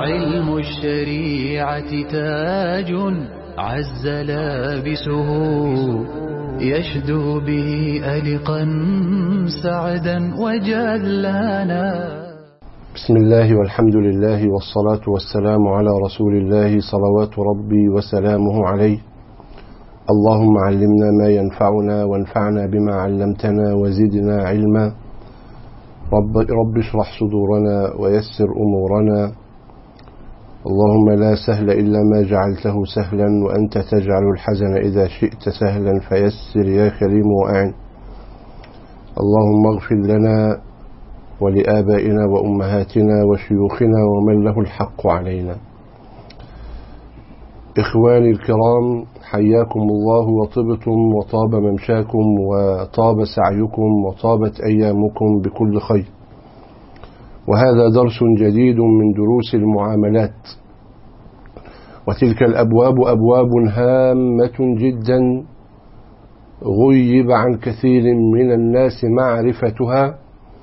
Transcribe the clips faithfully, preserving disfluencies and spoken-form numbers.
علم الشريعة تاج عز لابسه يشدو به ألقا سعدا وجلانا. بسم الله والحمد لله والصلاة والسلام على رسول الله صلوات ربي وسلامه عليه. اللهم علمنا ما ينفعنا وانفعنا بما علمتنا وزدنا علما. رب, رب اشرح صدورنا ويسر أمورنا. اللهم لا سهل إلا ما جعلته سهلا وأنت تجعل الحزن إذا شئت سهلا فيسر يا كريم وأعن. اللهم اغفر لنا ولآبائنا وأمهاتنا وشيوخنا ومن له الحق علينا. إخواني الكرام، حياكم الله وطبتم وطاب ممشاكم وطاب سعيكم وطابت أيامكم بكل خير. وهذا درس جديد من دروس المعاملات، وتلك الأبواب أبواب هامة جدا غيب عن كثير من الناس معرفتها،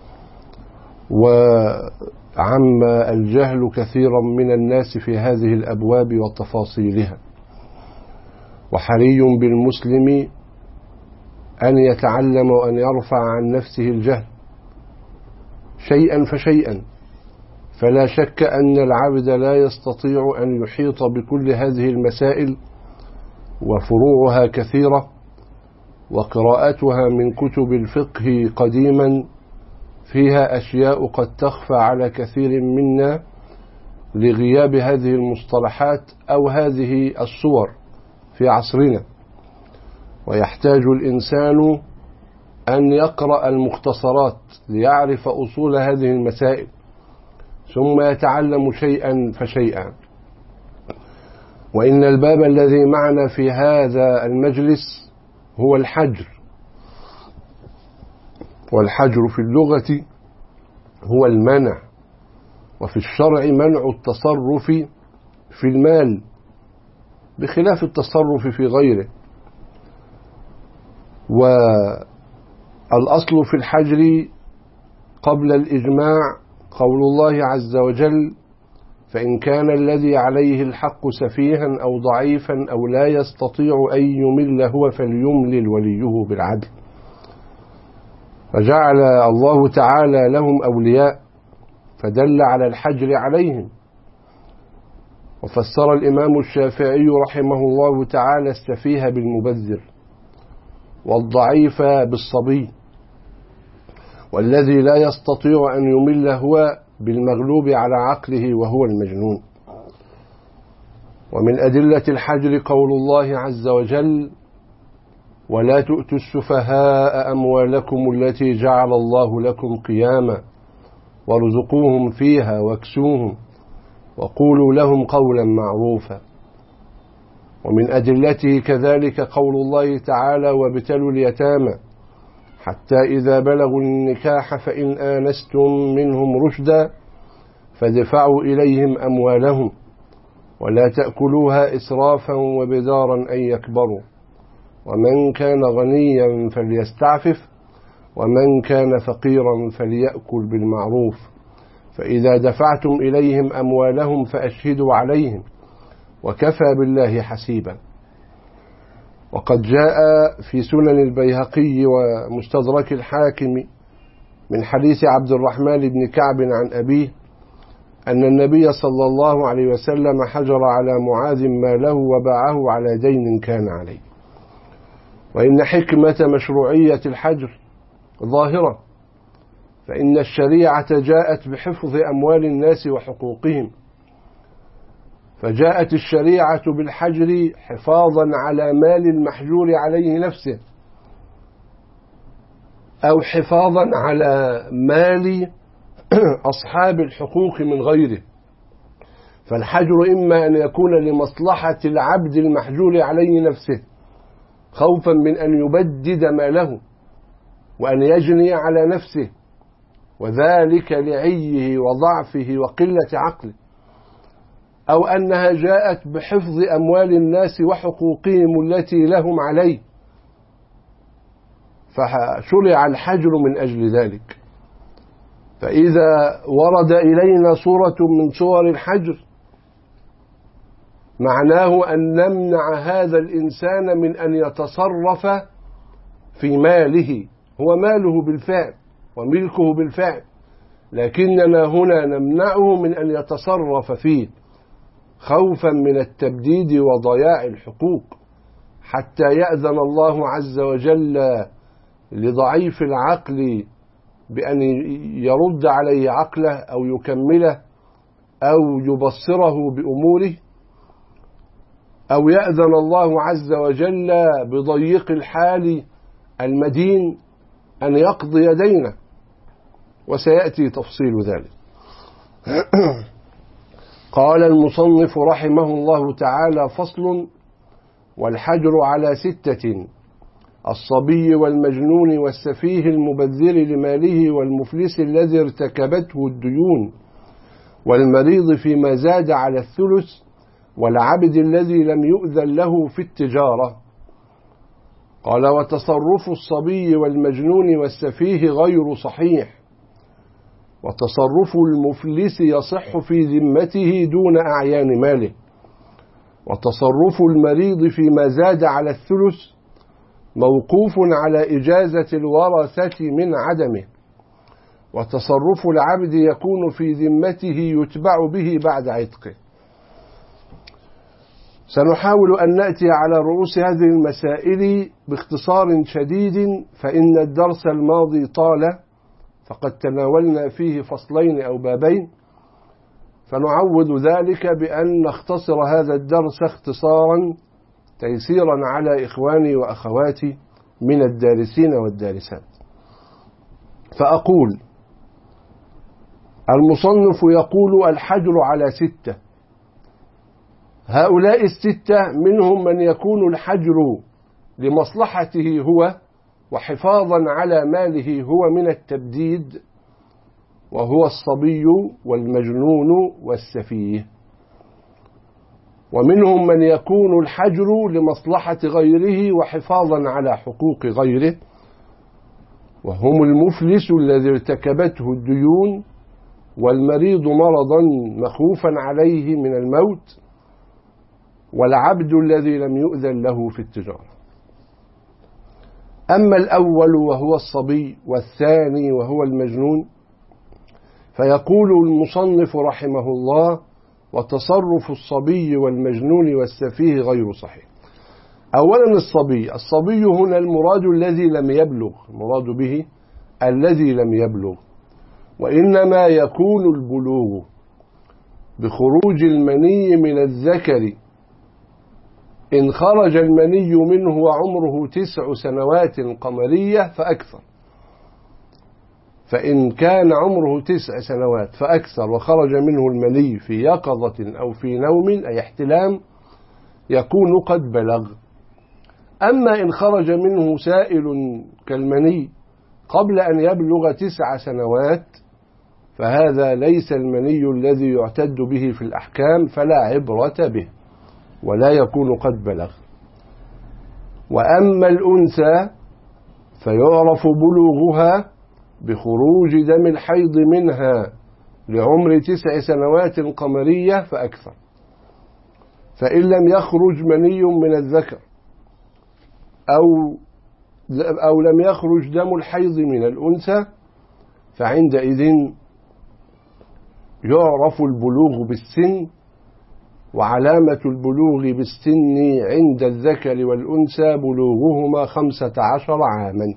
وعم الجهل كثيرا من الناس في هذه الأبواب وتفاصيلها. وحري بالمسلم أن يتعلم وأن يرفع عن نفسه الجهل شيئا فشيئا، فلا شك أن العبد لا يستطيع أن يحيط بكل هذه المسائل، وفروعها كثيرة، وقراءتها من كتب الفقه قديما فيها أشياء قد تخفى على كثير منا لغياب هذه المصطلحات أو هذه الصور في عصرنا. ويحتاج الإنسان أن يقرأ المختصرات ليعرف أصول هذه المسائل، ثم يتعلم شيئا فشيئا. وإن الباب الذي معنا في هذا المجلس هو الحجر. والحجر في اللغة هو المنع، وفي الشرع منع التصرف في المال بخلاف التصرف في غيره. والأصل في الحجر قبل الإجماع قول الله عز وجل: فإن كان الذي عليه الحق سفيها أو ضعيفا أو لا يستطيع أن يمل هو فليملل وليه بالعدل. فجعل الله تعالى لهم أولياء فدل على الحجر عليهم. وفسر الإمام الشافعي رحمه الله تعالى السفيه بالمبذر، والضعيف بالصبي، والذي لا يستطيع أن يمل هو بالمغلوب على عقله وهو المجنون. ومن أدلة الحجر قول الله عز وجل: ولا تؤتوا السفهاء أموالكم التي جعل الله لكم قياما وارزقوهم فيها واكسوهم وقولوا لهم قولا معروفا. ومن أدلته كذلك قول الله تعالى: وابتلوا اليتامى حتى إذا بلغوا النكاح فإن آنستم منهم رشدا فادفعوا إليهم أموالهم ولا تأكلوها إسرافا وبدارا أن يكبروا ومن كان غنيا فليستعفف ومن كان فقيرا فليأكل بالمعروف فإذا دفعتم إليهم أموالهم فأشهدوا عليهم وكفى بالله حسيبا. وقد جاء في سنن البيهقي ومستدرك الحاكم من حديث عبد الرحمن بن كعب عن أبيه أن النبي صلى الله عليه وسلم حجر على معاذ ماله وباعه على دين كان عليه. وإن حكمة مشروعية الحجر ظاهرة، فإن الشريعة جاءت بحفظ أموال الناس وحقوقهم، فجاءت الشريعة بالحجر حفاظا على مال المحجور عليه نفسه، أو حفاظا على مال أصحاب الحقوق من غيره. فالحجر إما أن يكون لمصلحة العبد المحجور عليه نفسه خوفا من أن يبدد ماله وأن يجني على نفسه، وذلك لعيه وضعفه وقلة عقله، أو أنها جاءت بحفظ أموال الناس وحقوقهم التي لهم عليه، فشرع الحجر من أجل ذلك. فإذا ورد إلينا صورة من صور الحجر معناه أن نمنع هذا الإنسان من أن يتصرف في ماله، هو ماله بالفعل وملكه بالفعل، لكننا هنا نمنعه من أن يتصرف فيه خوفا من التبديد وضياع الحقوق، حتى يأذن الله عز وجل لضعيف العقل بأن يرد عليه عقله أو يكمله أو يبصره بأموره، أو يأذن الله عز وجل بضيق الحال المدين أن يقضي دينه، وسيأتي تفصيل ذلك. قال المصنف رحمه الله تعالى: فصل: والحجر على ستة: الصبي والمجنون والسفيه المبذر لماله والمفلس الذي ارتكبته الديون والمريض فيما زاد على الثلث والعبد الذي لم يؤذن له في التجارة. قال: وتصرف الصبي والمجنون والسفيه غير صحيح، وتصرف المفلس يصح في ذمته دون أعيان ماله، وتصرف المريض فيما زاد على الثلث موقوف على إجازة الورثة من عدمه، وتصرف العبد يكون في ذمته يتبع به بعد عتقه. سنحاول أن نأتي على رؤوس هذه المسائل باختصار شديد، فإن الدرس الماضي طال، فقد تناولنا فيه فصلين أو بابين، فنعوض ذلك بأن نختصر هذا الدرس اختصارا تيسيرا على إخواني وأخواتي من الدارسين والدارسات. فأقول: المصنف يقول الحجر على ستة. هؤلاء الستة منهم من يكون الحجر لمصلحته هو وحفاظا على ماله هو من التبديد، وهو الصبي والمجنون والسفيه. ومنهم من يكون الحجر لمصلحة غيره وحفاظا على حقوق غيره، وهم المفلس الذي ارتكبته الديون والمريض مرضا مخوفا عليه من الموت والعبد الذي لم يؤذن له في التجارة. أما الأول وهو الصبي والثاني وهو المجنون، فيقول المصنف رحمه الله: وتصرف الصبي والمجنون والسفيه غير صحيح. أولا الصبي، الصبي هنا المراد الذي لم يبلغ، المراد به الذي لم يبلغ، وإنما يكون البلوغ بخروج المني من الذكر إن خرج المني منه وعمره تسع سنوات قمرية فأكثر. فإن كان عمره تسع سنوات فأكثر وخرج منه المني في يقظة أو في نوم أي احتلام يكون قد بلغ. أما إن خرج منه سائل كالمني قبل أن يبلغ تسع سنوات فهذا ليس المني الذي يعتد به في الأحكام، فلا عبرة به ولا يكون قد بلغ. وأما الأنثى فيعرف بلوغها بخروج دم الحيض منها لعمر تسع سنوات قمرية فأكثر. فإن لم يخرج مني من الذكر أو أو لم يخرج دم الحيض من الأنثى فعندئذ يعرف البلوغ بالسن، وعلامة البلوغ بالسن عند الذكر والأنثى بلوغهما خمسة عشر عاما.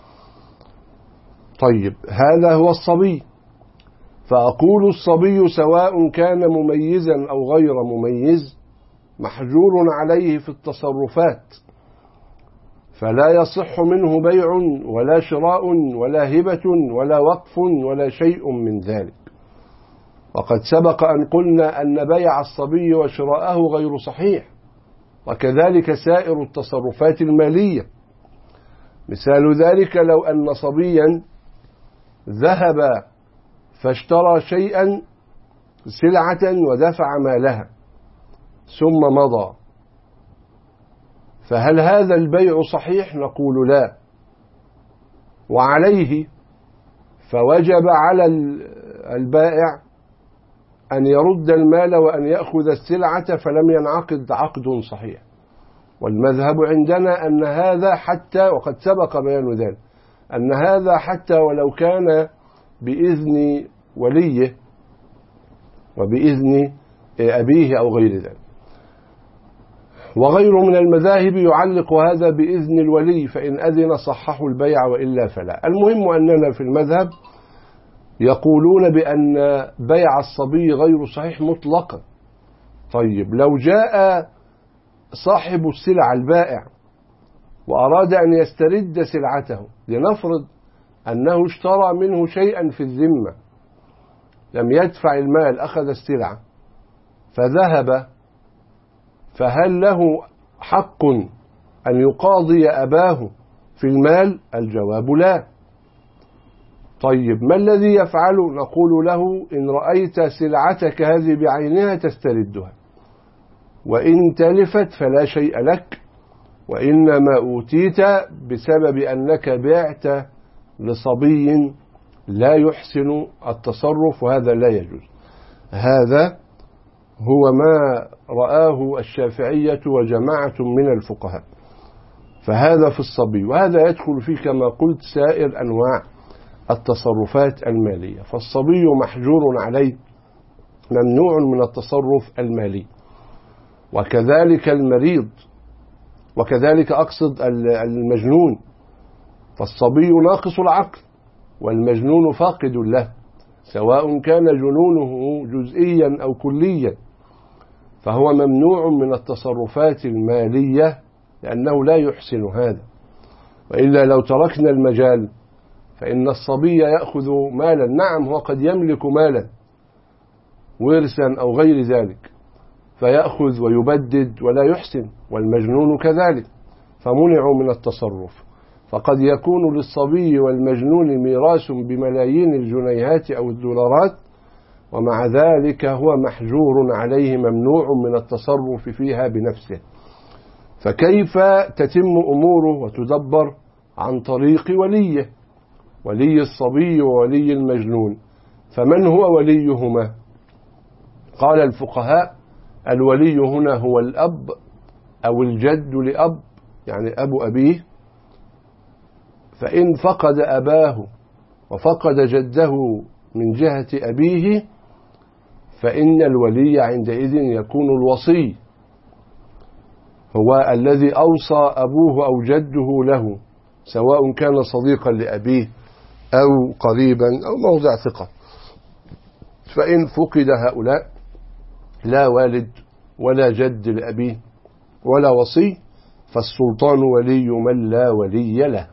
طيب، هذا هو الصبي. فأقول الصبي سواء كان مميزا أو غير مميز محجور عليه في التصرفات، فلا يصح منه بيع ولا شراء ولا هبة ولا وقف ولا شيء من ذلك. وقد سبق أن قلنا أن بيع الصبي وشراءه غير صحيح، وكذلك سائر التصرفات المالية. مثال ذلك لو أن صبيا ذهب فاشترى شيئا سلعة ودفع مالها ثم مضى، فهل هذا البيع صحيح؟ نقول لا، وعليه فوجب على البائع أن يرد المال وأن يأخذ السلعة فلم ينعقد عقد صحيح. والمذهب عندنا أن هذا حتى، وقد سبق بيان ذلك، أن هذا حتى ولو كان بإذن وليه وبإذن أبيه أو غير ذلك. وغير من المذاهب يعلق هذا بإذن الولي، فإن أذن صححوا البيع وإلا فلا. المهم أننا في المذهب يقولون بأن بيع الصبي غير صحيح مطلقا. طيب لو جاء صاحب السلع البائع وأراد أن يسترد سلعته، لنفرض أنه اشترى منه شيئا في الذمة، لم يدفع المال، أخذ السلعة فذهب، فهل له حق أن يقاضي أباه في المال؟ الجواب لا. طيب ما الذي يفعل؟ نقول له إن رأيت سلعتك هذه بعينها تستردها، وإن تلفت فلا شيء لك، وإنما أوتيت بسبب أنك بعت لصبي لا يحسن التصرف، وهذا لا يجوز. هذا هو ما رآه الشافعية وجماعة من الفقهاء. فهذا في الصبي، وهذا يدخل فيه كما قلت سائر أنواع التصرفات المالية. فالصبي محجور عليه، ممنوع من التصرف المالي. وكذلك المريض، وكذلك أقصد المجنون، فالصبي ناقص العقل والمجنون فاقد له، سواء كان جنونه جزئيا أو كليا، فهو ممنوع من التصرفات المالية لأنه لا يحسن هذا. وإلا لو تركنا المجال فإن الصبي يأخذ مالا، نعم هو قد يملك مالا ورثا أو غير ذلك، فيأخذ ويبدد ولا يحسن، والمجنون كذلك، فمنعوا من التصرف. فقد يكون للصبي والمجنون ميراث بملايين الجنيهات أو الدولارات، ومع ذلك هو محجور عليه، ممنوع من التصرف فيها بنفسه. فكيف تتم أموره وتدبر؟ عن طريق وليه، ولي الصبي وولي المجنون. فمن هو وليهما؟ قال الفقهاء الولي هنا هو الأب أو الجد لأب، يعني أبو أبيه. فإن فقد أباه وفقد جده من جهة أبيه فإن الولي عندئذ يكون الوصي، هو الذي أوصى أبوه أو جده له، سواء كان صديقا لأبيه أو قريبا أو موضع ثقة. فإن فقد هؤلاء لا والد ولا جد لأبيه ولا وصي، فالسلطان ولي من لا ولي له،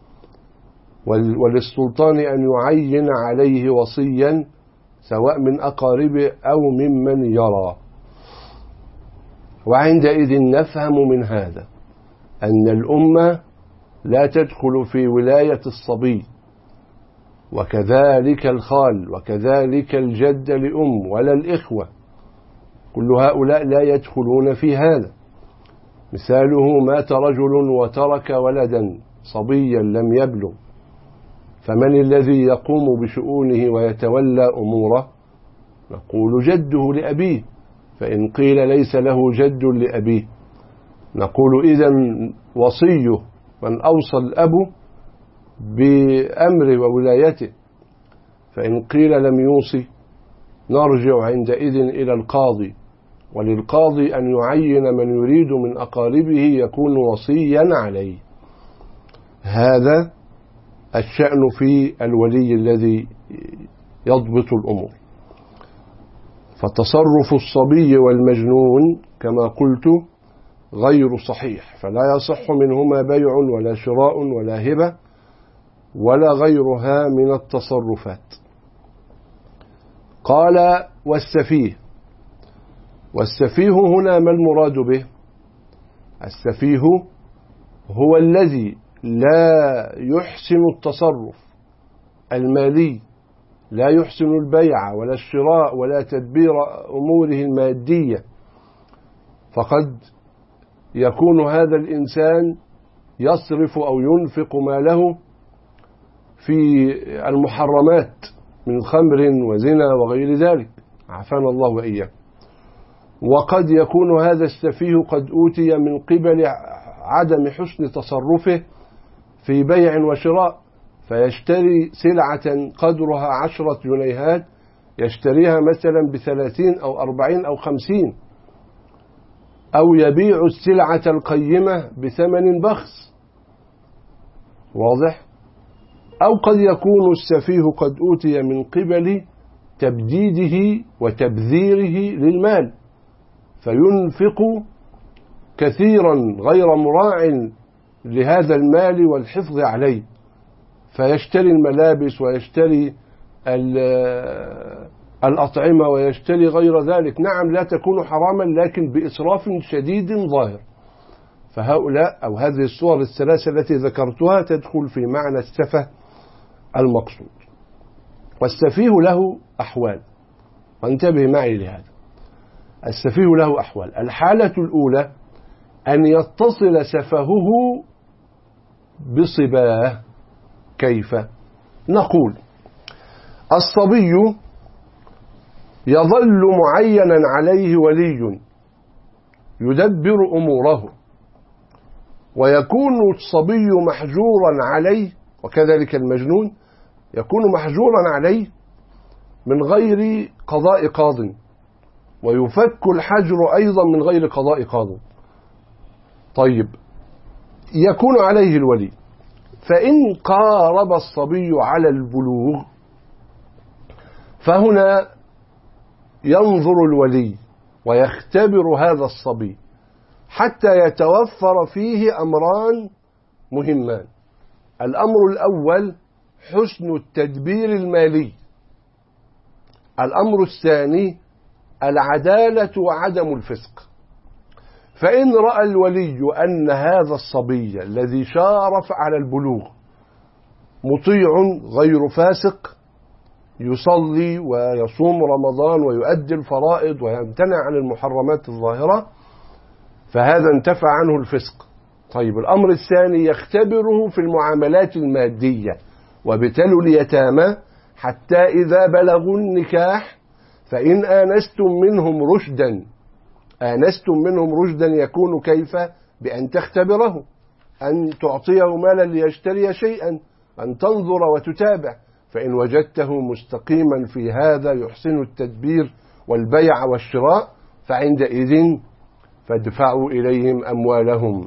وللسلطان أن يعين عليه وصيا سواء من أقاربه أو ممن يرى. وعندئذ نفهم من هذا أن الأمة لا تدخل في ولاية الصبي، وكذلك الخال، وكذلك الجد لأم ولا الإخوة، كل هؤلاء لا يدخلون في هذا. مثاله مات رجل وترك ولدا صبيا لم يبلغ، فمن الذي يقوم بشؤونه ويتولى أموره؟ نقول جده لأبيه. فإن قيل ليس له جد لأبيه، نقول إذن وصيه من أوصى الأب بأمر وولايته. فإن قيل لم يوصي، نرجع عندئذ إلى القاضي، وللقاضي أن يعين من يريد من أقاربه يكون وصيا عليه. هذا الشأن في الولي الذي يضبط الأمور. فتصرف الصبي والمجنون كما قلت غير صحيح، فلا يصح منهما بيع ولا شراء ولا هبة ولا غيرها من التصرفات. قال والسفيه. والسفيه هنا ما المراد به؟ السفيه هو الذي لا يحسن التصرف المالي، لا يحسن البيع ولا الشراء ولا تدبير أموره المادية. فقد يكون هذا الإنسان يصرف أو ينفق ماله في المحرمات من خمر وزنا وغير ذلك، عافانا الله وإياه. وقد يكون هذا السفيه قد أوتي من قبل عدم حسن تصرفه في بيع وشراء، فيشتري سلعة قدرها عشرة جنيهات يشتريها مثلا بثلاثين أو أربعين أو خمسين، أو يبيع السلعة القيمة بثمن بخس. واضح؟ أو قد يكون السفيه قد أوتي من قبل تبديده وتبذيره للمال، فينفق كثيرا غير مراع لهذا المال والحفظ عليه، فيشتري الملابس ويشتري الأطعمة ويشتري غير ذلك. نعم لا تكون حراما، لكن بإسراف شديد ظاهر. فهؤلاء أو هذه الصور الثلاثة التي ذكرتها تدخل في معنى السفه المقصود. والسفيه له أحوال، وانتبه معي لهذا. السفيه له أحوال. الحالة الأولى أن يتصل سفهه بصباه. كيف؟ نقول الصبي يظل معينا عليه ولي يدبر أموره، ويكون الصبي محجورا عليه، وكذلك المجنون يكون محجورا عليه من غير قضاء قاض، ويفك الحجر أيضا من غير قضاء قاض. طيب، يكون عليه الولي، فإن قارب الصبي على البلوغ فهنا ينظر الولي ويختبر هذا الصبي حتى يتوفر فيه أمران مهمان. الأمر الأول حسن التدبير المالي، الأمر الثاني العدالة وعدم الفسق. فإن رأى الولي أن هذا الصبي الذي شارف على البلوغ مطيع غير فاسق، يصلي ويصوم رمضان ويؤدي الفرائض ويمتنع عن المحرمات الظاهرة، فهذا انتفع عنه الفسق. طيب، الأمر الثاني يختبره في المعاملات المادية، وابتلوا اليتامى حتى إذا بلغوا النكاح فإن آنستم منهم رشدا آنستم منهم رشدا يكون كيف؟ بأن تختبره، أن تعطيه مالا ليشتري شيئا، أن تنظر وتتابع. فإن وجدته مستقيما في هذا يحسن التدبير والبيع والشراء فعندئذ فادفعوا إليهم أموالهم.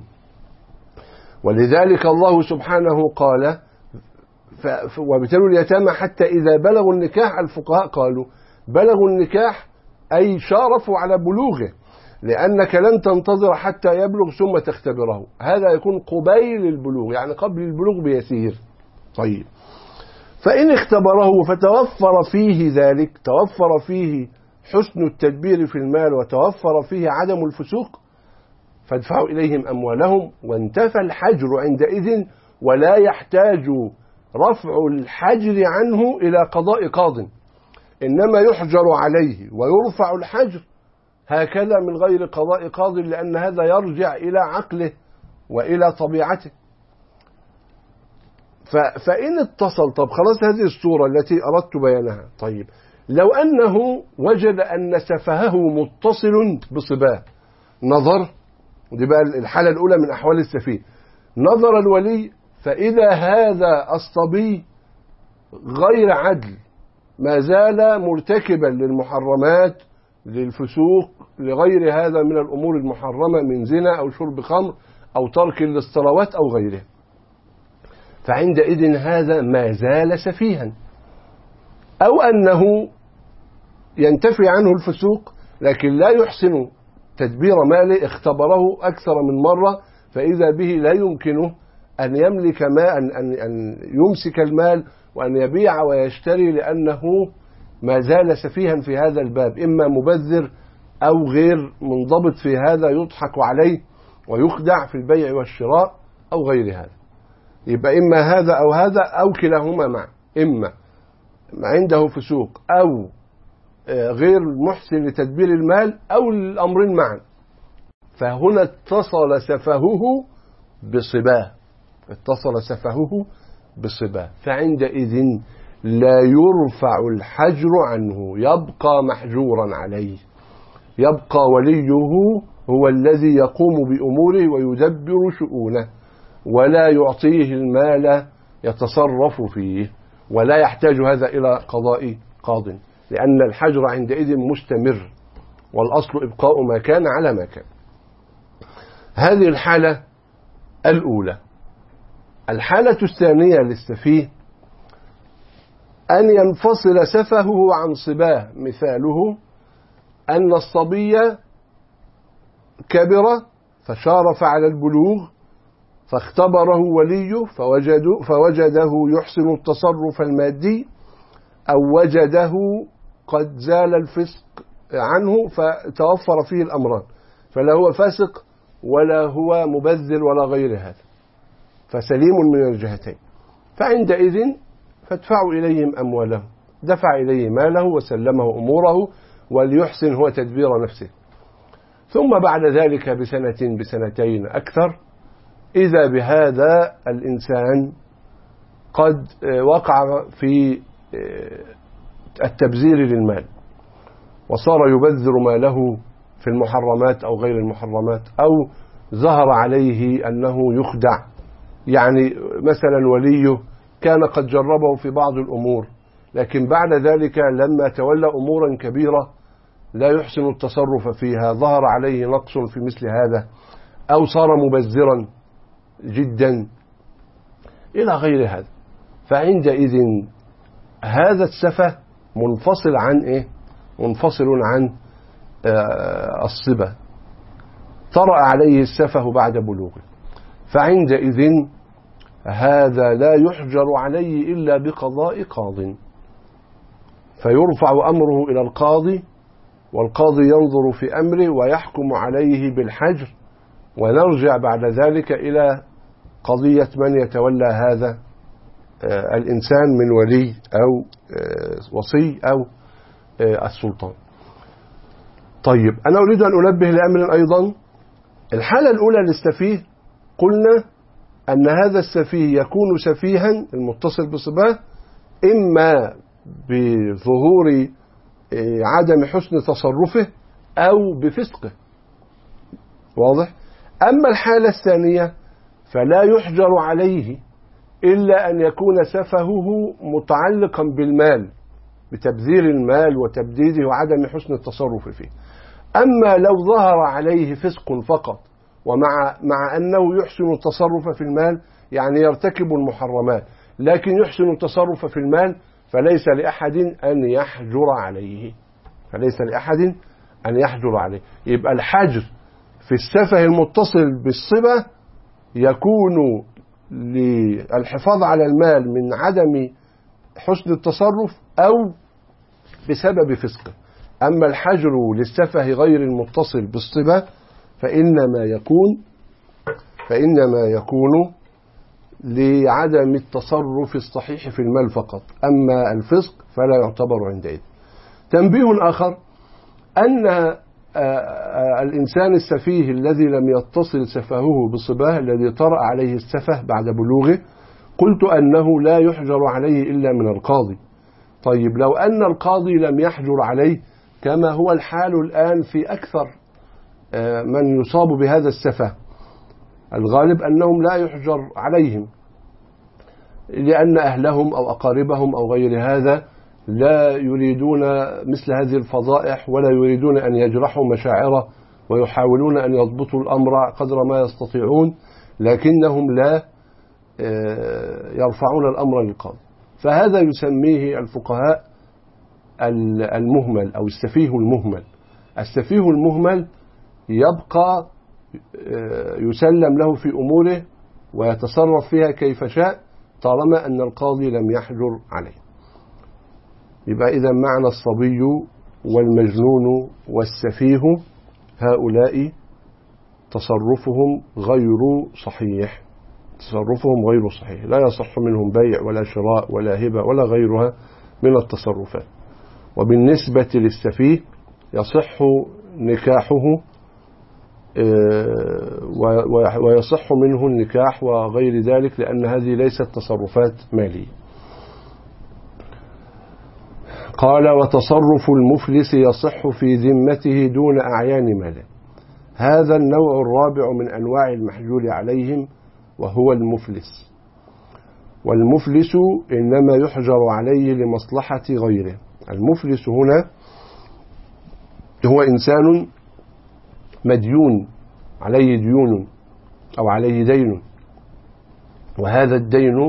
ولذلك الله سبحانه قال وابتلوا اليتامى حتى إذا بلغوا النكاح. الفقهاء قالوا بلغوا النكاح أي شارفوا على بلوغه، لأنك لن تنتظر حتى يبلغ ثم تختبره، هذا يكون قبيل البلوغ، يعني قبل البلوغ بيسير. طيب، فإن اختبره فتوفر فيه ذلك، توفر فيه حسن التدبير في المال وتوفر فيه عدم الفسوق، فادفعوا إليهم أموالهم، وانتفى الحجر عندئذ، ولا يحتاج رفع الحجر عنه إلى قضاء قاض، إنما يحجر عليه ويرفع الحجر هكذا من غير قضاء قاض، لأن هذا يرجع إلى عقله وإلى طبيعته. فإن اتصل، طب خلاص هذه الصورة التي أردت بيانها. طيب، لو أنه وجد أن سفهه متصل بصباه، نظر، دي بقى الحالة الأولى من أحوال السفيه، نظر الولي فإذا هذا الصبي غير عدل، ما زال مرتكبا للمحرمات، للفسوق، لغير هذا من الأمور المحرمة من زنا أو شرب خمر أو ترك للصلوات أو غيره، فعندئذ هذا ما زال سفيها. أو أنه ينتفي عنه الفسوق لكن لا يحسن تدبير ماله، اختبره أكثر من مرة فإذا به لا يمكنه أن يملك ما أن, أن, أن يمسك المال وأن يبيع ويشتري، لأنه ما زال سفيها في هذا الباب، إما مبذر أو غير منضبط في هذا، يضحك عليه ويخدع في البيع والشراء أو غير هذا. يبقى إما هذا أو هذا أو كلاهما معا، إما عنده فسوق أو غير محسن لتدبير المال أو الأمرين معا. فهنا اتصل سفهه بصباه، اتصل سفهه بصباه، فعندئذ لا يرفع الحجر عنه، يبقى محجورا عليه، يبقى وليه هو الذي يقوم بأموره ويدبر شؤونه، ولا يعطيه المال يتصرف فيه، ولا يحتاج هذا إلى قضاء قاض، لأن الحجر عندئذ مستمر، والأصل إبقاء ما كان على ما كان. هذه الحالة الأولى. الحالة الثانية للسفيه أن ينفصل سفهه عن صباه، مثاله أن الصبي كبر فشارف على البلوغ، فاختبره وليه فوجده, فوجده يحسن التصرف المادي، أو وجده قد زال الفسق عنه فتوفر فيه الأمران، فلا هو فاسق ولا هو مبذل ولا غير هذا، فسليم من الجهتين. فعندئذ فادفعوا إليهم أموالهم، دفع إليه ماله وسلمه أموره، وليحسن هو تدبير نفسه. ثم بعد ذلك بسنة بسنتين أكثر إذا بهذا الإنسان قد وقع في التبذير للمال، وصار يبذر ماله في المحرمات أو غير المحرمات، أو ظهر عليه أنه يخدع. يعني مثلا وليه كان قد جربه في بعض الأمور، لكن بعد ذلك لما تولى أمورا كبيرة لا يحسن التصرف فيها، ظهر عليه نقص في مثل هذا، أو صار مبذرا جدا إلى غير هذا. فعندئذ هذا السفه منفصل عن إيه؟ منفصل عن آه الصبا، طرأ عليه السفه بعد بلوغه، فعندئذ هذا لا يحجر عليه إلا بقضاء قاض، فيرفع أمره إلى القاضي، والقاضي ينظر في أمره ويحكم عليه بالحجر، ونرجع بعد ذلك إلى قضية من يتولى هذا الإنسان من ولي أو وصي أو السلطان. طيب، أنا أريد أن أنبه لأمر أيضا. الحالة الأولى للسفيه قلنا أن هذا السفيه يكون سفيها المتصل بصباه إما بظهور عدم حسن تصرفه أو بفسقه، واضح؟ أما الحالة الثانية فلا يحجر عليه إلا أن يكون سفهه متعلقا بالمال، بتبذير المال وتبديده وعدم حسن التصرف فيه. أما لو ظهر عليه فسق فقط، ومع مع أنه يحسن التصرف في المال، يعني يرتكب المحرمات لكن يحسن التصرف في المال، فليس لأحد أن يحجر عليه، فليس لأحد أن يحجر عليه. يبقى الحجر في السفه المتصل بالصبا يكون للحفاظ على المال من عدم حسن التصرف أو بسبب فسقه. أما الحجر للسفه غير المتصل بالصبا فإنما يكون فإنما يكون لعدم التصرف الصحيح في المال فقط، أما الفسق فلا يعتبر عندئذ. تنبيه آخر أن الإنسان السفيه الذي لم يتصل سفهه بصباه، الذي طرأ عليه السفه بعد بلوغه، قلت أنه لا يحجر عليه إلا من القاضي. طيب، لو أن القاضي لم يحجر عليه كما هو الحال الآن في أكثر من يصاب بهذا السفه، الغالب أنهم لا يحجر عليهم، لأن أهلهم أو أقاربهم أو غير هذا لا يريدون مثل هذه الفضائح، ولا يريدون أن يجرحوا مشاعره، ويحاولون أن يضبطوا الأمر قدر ما يستطيعون، لكنهم لا يرفعون الأمر للقاضي. فهذا يسميه الفقهاء المهمل أو السفيه المهمل. السفيه المهمل يبقى يسلم له في أموره ويتصرف فيها كيف شاء طالما أن القاضي لم يحجر عليه. يبقى إذا معنى الصبي والمجنون والسفيه هؤلاء تصرفهم غير صحيح، تصرفهم غير صحيح، لا يصح منهم بيع ولا شراء ولا هبة ولا غيرها من التصرفات. وبالنسبة للسفيه يصح نكاحه ويصح منه النكاح وغير ذلك، لأن هذه ليست تصرفات مالية. قال وتصرف المفلس يصح في ذمته دون أعيان ماله. هذا النوع الرابع من أنواع المحجور عليهم وهو المفلس. والمفلس إنما يحجر عليه لمصلحة غيره. المفلس هنا هو إنسان مديون، عليه ديون أو عليه دين، وهذا الدين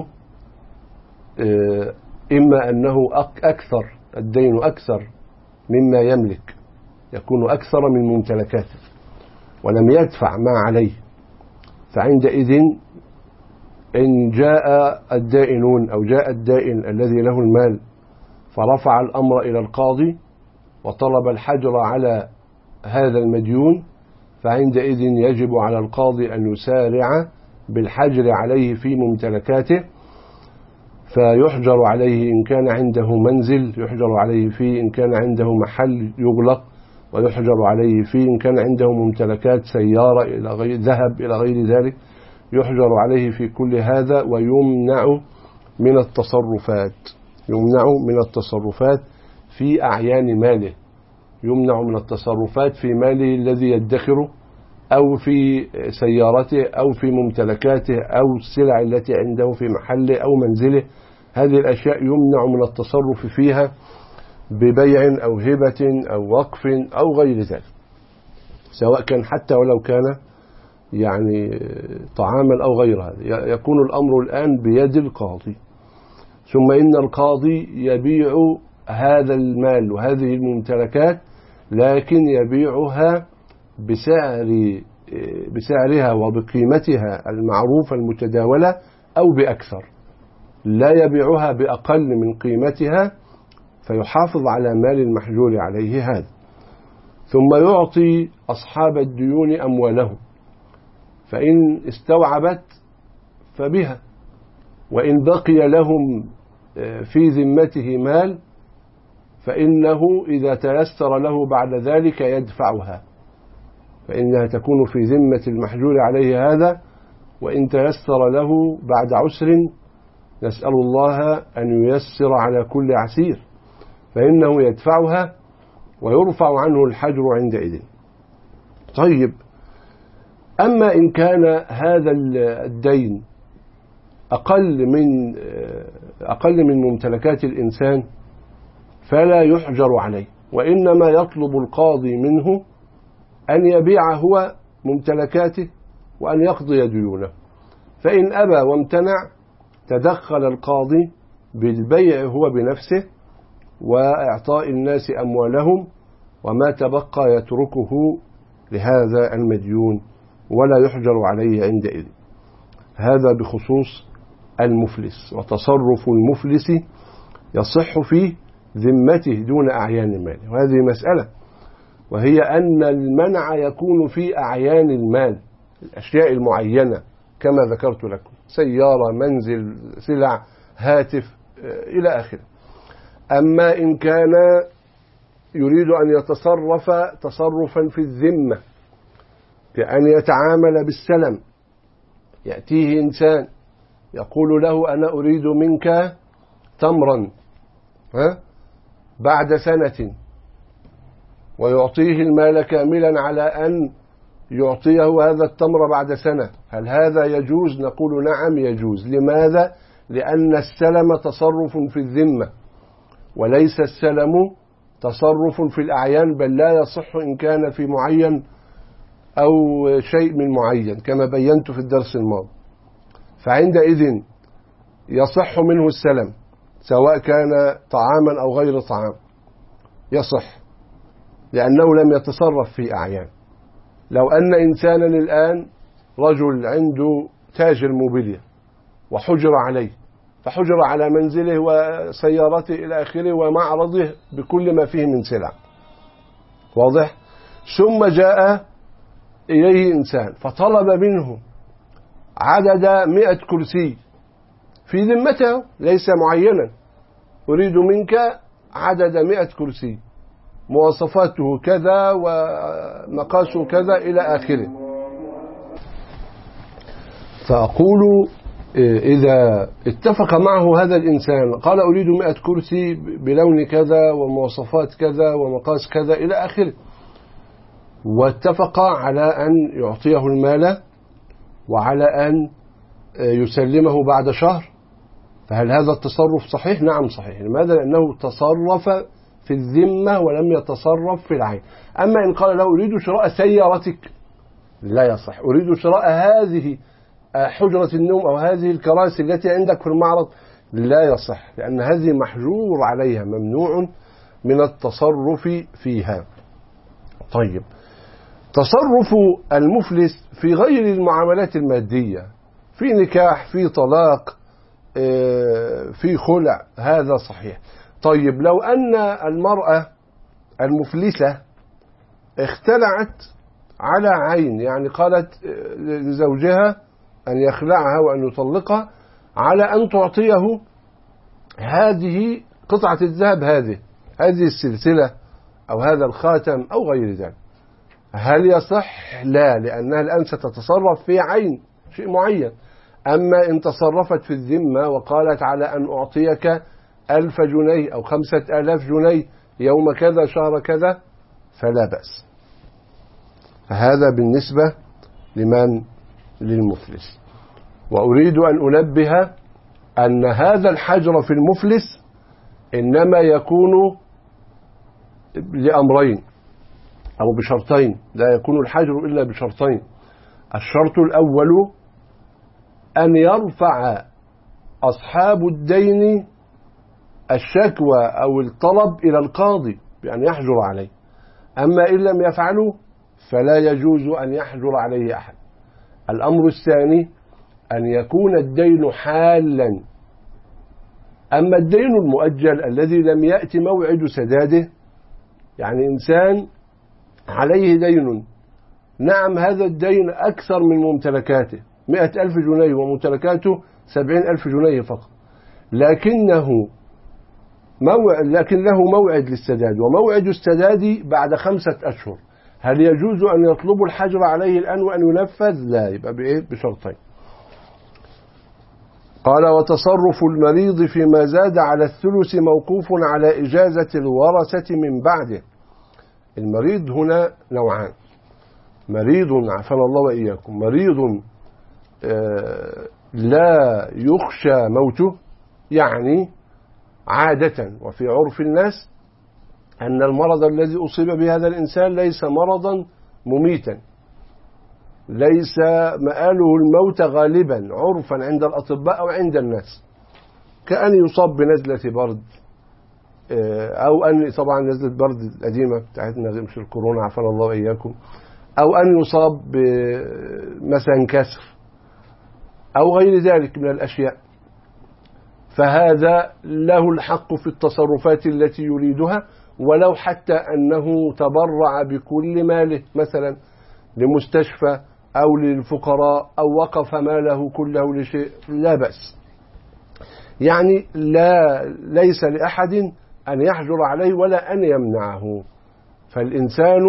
إما أنه أكثر، الدين أكثر مما يملك، يكون أكثر من ممتلكاته ولم يدفع ما عليه، فعندئذ إن جاء الدائنون أو جاء الدائن الذي له المال فرفع الأمر إلى القاضي وطلب الحجر على هذا المديون، فعندئذ يجب على القاضي أن يسارع بالحجر عليه في ممتلكاته، فيحجر عليه إن كان عنده منزل يحجر عليه فيه، إن كان عنده محل يغلق ويحجر عليه فيه، إن كان عنده ممتلكات سيارة إلى غير ذهب إلى غير ذلك يحجر عليه في كل هذا، ويمنع من التصرفات يمنع من التصرفات في أعيان ماله، يمنع من التصرفات في ماله الذي يدخره أو في سيارته أو في ممتلكاته أو السلع التي عنده في محله أو منزله. هذه الأشياء يمنع من التصرف فيها ببيع أو هبة أو وقف أو غير ذلك، سواء كان حتى ولو كان يعني طعاما أو غير هذا. يكون الأمر الآن بيد القاضي، ثم إن القاضي يبيع هذا المال وهذه الممتلكات، لكن يبيعها بسعر بسعرها وبقيمتها المعروفة المتداولة أو بأكثر، لا يبيعها بأقل من قيمتها، فيحافظ على مال المحجور عليه هذا. ثم يعطي أصحاب الديون أموالهم، فإن استوعبت فبها، وإن بقي لهم في ذمته مال فإنه إذا تيسر له بعد ذلك يدفعها، فإنها تكون في ذمة المحجور عليه هذا، وإن تيسر له بعد عسر نسأل الله أن ييسر على كل عسير، فإنه يدفعها ويرفع عنه الحجر عندئذ. طيب، أما إن كان هذا الدين أقل من أقل من ممتلكات الإنسان فلا يحجر عليه، وإنما يطلب القاضي منه أن يبيع هو ممتلكاته وأن يقضي ديونه، فإن أبى وامتنع تدخل القاضي بالبيع هو بنفسه وإعطاء الناس أموالهم، وما تبقى يتركه لهذا المديون ولا يحجر عليه عندئذ. هذا بخصوص المفلس. وتصرف المفلس يصح في ذمته دون أعيان المال. وهذه مسألة، وهي أن المنع يكون في أعيان المال، الأشياء المعينة كما ذكرت لكم، سيارة، منزل، سلع، هاتف إلى آخره. أما إن كان يريد أن يتصرف تصرفا في الذمة، كأن يتعامل بالسلم، يأتيه إنسان يقول له أنا أريد منك تمرا ها بعد سنة، ويعطيه المال كاملا على أن يعطيه هذا التمر بعد سنة، هل هذا يجوز؟ نقول نعم يجوز. لماذا؟ لأن السلم تصرف في الذمة، وليس السلم تصرف في الأعيان، بل لا يصح إن كان في معين أو شيء من معين كما بينت في الدرس الماضي. فعندئذ يصح منه السلم سواء كان طعاما أو غير طعام، يصح لأنه لم يتصرف في أعيان. لو أن إنسانا الآن رجل عنده تاجر موبيليا وحجر عليه، فحجر على منزله وسيارته إلى آخره ومعرضه بكل ما فيه من سلع، واضح؟ ثم جاء إليه إنسان فطلب منه عدد مئة كرسي في ذمته، ليس معينا، أريد منك عدد مئة كرسي، مواصفاته كذا ومقاسه كذا إلى آخره. فأقول إذا اتفق معه هذا الإنسان قال أريد مئة كرسي بلون كذا ومواصفات كذا ومقاس كذا إلى آخره، واتفق على أن يعطيه المال وعلى أن يسلمه بعد شهر، فهل هذا التصرف صحيح؟ نعم صحيح. لماذا؟ لأنه تصرف في الذمة ولم يتصرف في العين. أما إن قال له أريد شراء سيارتك، لا يصح. أريد شراء هذه حجرة النوم أو هذه الكراسي التي عندك في المعرض، لا يصح، لأن هذه محجور عليها، ممنوع من التصرف فيها. طيب، تصرف المفلس في غير المعاملات المادية، في نكاح، في طلاق، في خلع، هذا صحيح. طيب، لو أن المرأة المفلسة اختلعت على عين، يعني قالت لزوجها أن يخلعها وأن يطلقها على أن تعطيه هذه قطعة الذهب، هذه هذه السلسلة أو هذا الخاتم أو غير ذلك، هل يصح؟ لا، لأنها الآن ستتصرف في عين شيء معين. أما إن تصرفت في الذمة وقالت على أن أعطيك ألف جنيه أو خمسة آلاف جنيه يوم كذا شهر كذا فلا بأس. هذا بالنسبة لمن للمفلس. وأريد أن أنبه أن هذا الحجر في المفلس إنما يكون لأمرين أو بشرطين، لا يكون الحجر إلا بشرطين. الشرط الأول أن يرفع أصحاب الدين الشكوى أو الطلب إلى القاضي بأن يحجر عليه. أما إن لم يفعلوا فلا يجوز أن يحجر عليه أحد. الأمر الثاني أن يكون الدين حالا. أما الدين المؤجل الذي لم يأتي موعد سداده، يعني إنسان عليه دين، نعم هذا الدين أكثر من ممتلكاته، مئة ألف جنيه وممتلكاته سبعين ألف جنيه فقط، لكنه موعد لكن له موعد للسداد، وموعد السداد بعد خمسة أشهر. هل يجوز أن يطلب الحجر عليه الآن وأن ينفذ؟ لا، يبقى بإيه؟ بشرطين. قال: وتصرف المريض فيما زاد على الثلث موقوف على إجازة الورثة من بعده. المريض هنا نوعان: مريض عافانا الله وإياكم، مريض لا يخشى موته، يعني عادة وفي عرف الناس أن المرض الذي أصيب بهذا الإنسان ليس مرضا مميتا، ليس مآله الموت غالبا عرفا عند الأطباء أو عند الناس، كأن يصاب بنزلة برد، أو أن طبعا نزلة برد القديمة بتاعتنا مش الكورونا عافانا الله وإياكم، أو أن يصاب مثلا كسر أو غير ذلك من الأشياء، فهذا له الحق في التصرفات التي يريدها، ولو حتى أنه تبرع بكل ماله مثلا لمستشفى أو للفقراء أو وقف ماله كله لشيء، لا بأس. يعني لا ليس لأحد أن يحجر عليه ولا أن يمنعه، فالإنسان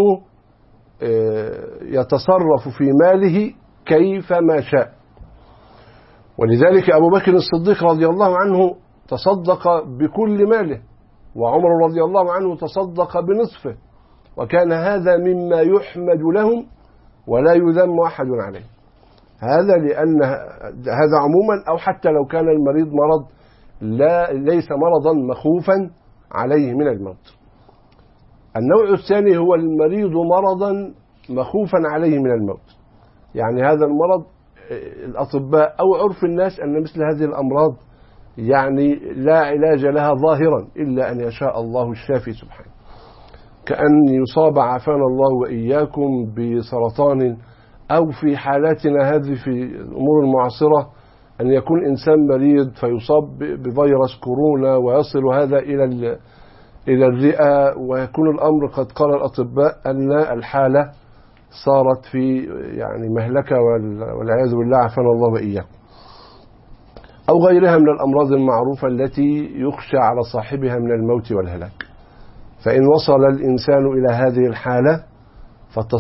يتصرف في ماله كيفما شاء. ولذلك أبو بكر الصديق رضي الله عنه تصدق بكل ماله، وعمر رضي الله عنه تصدق بنصفه، وكان هذا مما يحمد لهم ولا يذم أحد عليه. هذا لأن هذا عموما، أو حتى لو كان المريض مرض لا ليس مرضا مخوفا عليه من الموت. النوع الثاني هو المريض مرضا مخوفا عليه من الموت، يعني هذا المرض الأطباء أو عرف الناس أن مثل هذه الأمراض يعني لا علاج لها ظاهرا إلا أن يشاء الله الشافي سبحانه، كأن يصاب عافانا الله وإياكم بسرطان، أو في حالاتنا هذه في الأمور المعاصرة أن يكون إنسان مريض فيصاب بفيروس كورونا ويصل هذا إلى إلى الرئة، ويكون الأمر قد قال الأطباء أن الحالة صارت في يعني مهلكة والعياذ بالله عافانا الله وإياكم، أو غيرها من الأمراض المعروفة التي يخشى على صاحبها من الموت والهلاك. فإن وصل الإنسان إلى هذه الحالة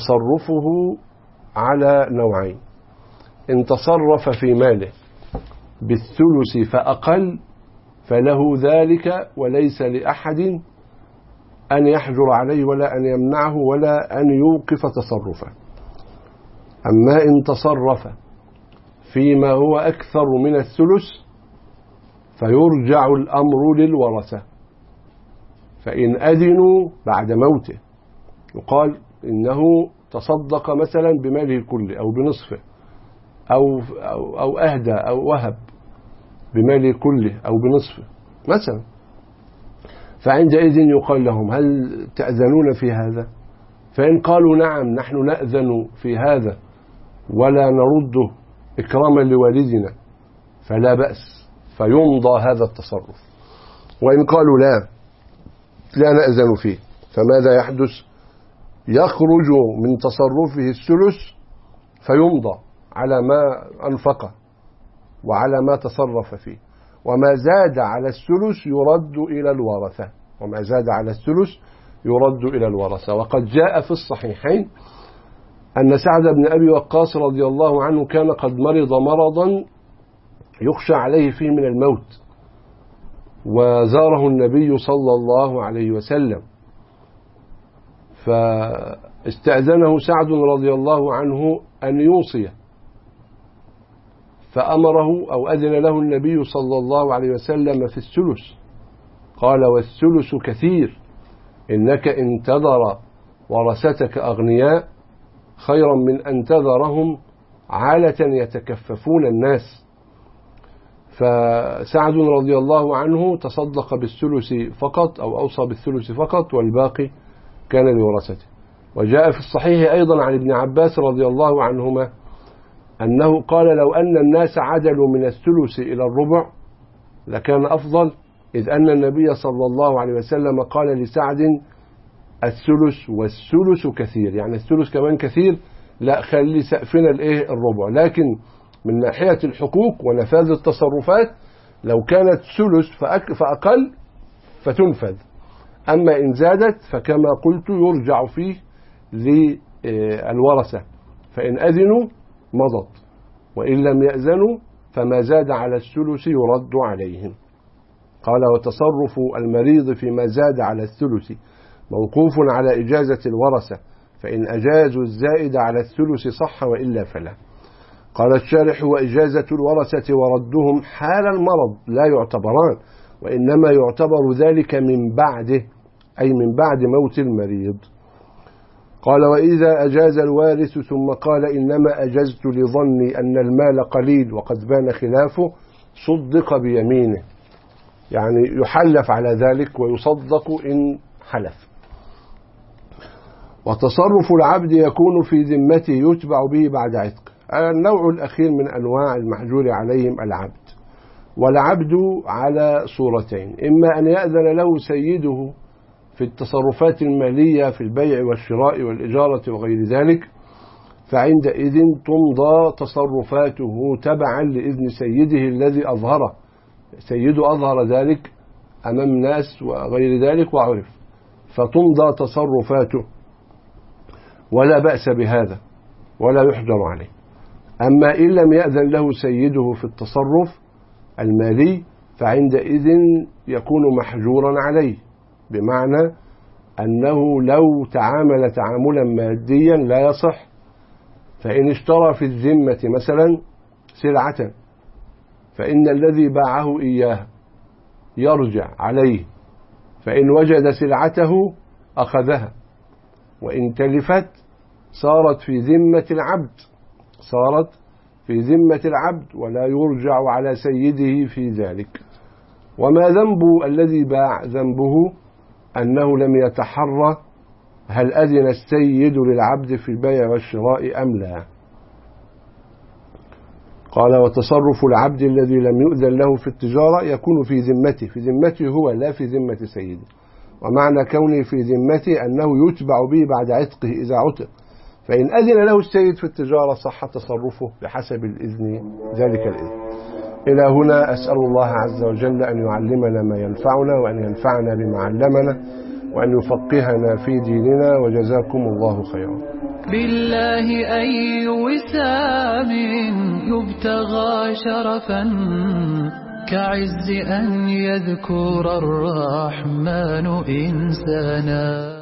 فتصرفه على نوعين: إن تصرف في ماله بالثلث فأقل فله ذلك، وليس لأحد أن يحجر عليه ولا أن يمنعه ولا أن يوقف تصرفه. أما إن تصرف فيما هو أكثر من الثلث فيرجع الأمر للورثة، فإن أذنوا بعد موته يقال إنه تصدق مثلا بماله كله أو بنصفه أو, أو, أو أهدى أو وهب بماله كله أو بنصفه مثلا، فعندئذ يقال لهم هل تأذنون في هذا؟ فإن قالوا نعم نحن نأذن في هذا ولا نرده إكراما لوالدنا فلا بأس، فيمضى هذا التصرف. وإن قالوا لا لا نأذن فيه فماذا يحدث؟ يخرج من تصرفه الثلث فيمضى على ما أنفقه وعلى ما تصرف فيه، وما زاد على الثلث يرد إلى الورثة وما زاد على الثلث يرد إلى الورثة. وقد جاء في الصحيحين أن سعد بن أبي وقاص رضي الله عنه كان قد مرض مرضا يخشى عليه فيه من الموت، وزاره النبي صلى الله عليه وسلم، فاستأذنه سعد رضي الله عنه أن يوصيه، فأمره أو أذن له النبي صلى الله عليه وسلم في الثلث، قال والثلث كثير، إنك إن تذر ورثتك أغنياء خيرا من أن تذرهم عالة يتكففون الناس. فسعد رضي الله عنه تصدق بالثلث فقط أو أوصى بالثلث فقط، والباقي كان لورثته. وجاء في الصحيح أيضا عن ابن عباس رضي الله عنهما أنه قال لو أن الناس عدلوا من الثلث إلى الربع لكان أفضل، إذ أن النبي صلى الله عليه وسلم قال لسعد الثلث والثلث كثير، يعني الثلث كمان كثير، لا خلي سقفنا الايه الربع. لكن من ناحية الحقوق ونفاذ التصرفات لو كانت ثلث فأقل فتنفذ، أما إن زادت فكما قلت يرجع فيه للورثة، فإن أذنوا مضت وإن لم يأذنوا فما زاد على الثلث يرد عليهم. قال وتصرف المريض فيما زاد على الثلث موقوف على إجازة الورثة، فإن أجازوا الزائد على الثلث صح وإلا فلا. قال الشارح وإجازة الورثة وردهم حال المرض لا يعتبران، وإنما يعتبر ذلك من بعده، أي من بعد موت المريض. قال وإذا أجاز الوارث ثم قال إنما أجزت لظني أن المال قليل وقد بان خلافه صدق بيمينه، يعني يحلف على ذلك ويصدق إن حلف. وتصرف العبد يكون في ذمته يتبع به بعد عتق. النوع الأخير من أنواع المحجور عليهم العبد، والعبد على صورتين: إما أن يأذن له سيده في التصرفات المالية في البيع والشراء والإجارة وغير ذلك، فعندئذ تمضى تصرفاته تبعا لإذن سيده الذي أظهره، سيده أظهر ذلك أمام الناس وغير ذلك وعرف، فتمضى تصرفاته ولا بأس بهذا ولا يحجر عليه. أما إن لم يأذن له سيده في التصرف المالي فعندئذ يكون محجورا عليه، بمعنى أنه لو تعامل تعاملا ماديا لا يصح. فإن اشترى في الذمة مثلا سلعة فإن الذي باعه إياه يرجع عليه، فإن وجد سلعته أخذها، وإن تلفت صارت في ذمة العبد صارت في ذمة العبد ولا يرجع على سيده في ذلك. وما ذنب الذي باع؟ ذنبه أنه لم يتحرى هل أذن السيد للعبد في البيع والشراء أم لا. قال وتصرف العبد الذي لم يؤذن له في التجارة يكون في ذمته، في ذمته هو لا في ذمة سيده. ومعنى كونه في ذمته أنه يتبع به بعد عتقه إذا عتق، فإن أذن له السيد في التجارة صح تصرفه بحسب الإذن ذلك الإذن. إلى هنا أسأل الله عز وجل أن يعلمنا ما ينفعنا وأن ينفعنا بما علمنا، وأن يفقهنا في ديننا، وجزاكم الله خيرا. بالله أي وسام يبتغى شرفا كعز أن يذكر الرحمن إنسانا.